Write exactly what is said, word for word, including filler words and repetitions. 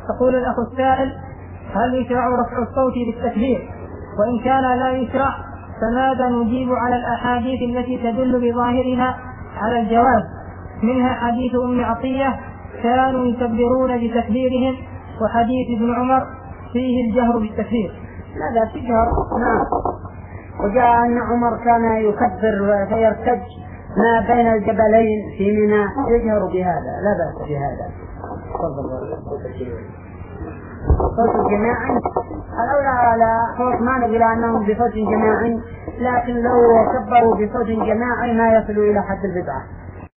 يقول الأخ السائل: هل يشرع رفع الصوت بالتكبير؟ وإن كان لا يشرع فماذا نجيب على الأحاديث التي تدل بظاهرها على الجواز؟ منها حديث أم عطية: كانوا يكبرون بتكبيرهم، وحديث ابن عمر فيه الجهر بالتكبير. لا لا تجهر. نعم. وجاء أن عمر كان يكبر فيرتج ما بين الجبلين في منى، يجهر بهذا، لا بأس بهذا. صوت الجماعي الأولى على صوت ما نقول أنهم بصوت جماعي، لكن لو كبروا بصوت جماعي ما يصلوا إلى حد البدعة.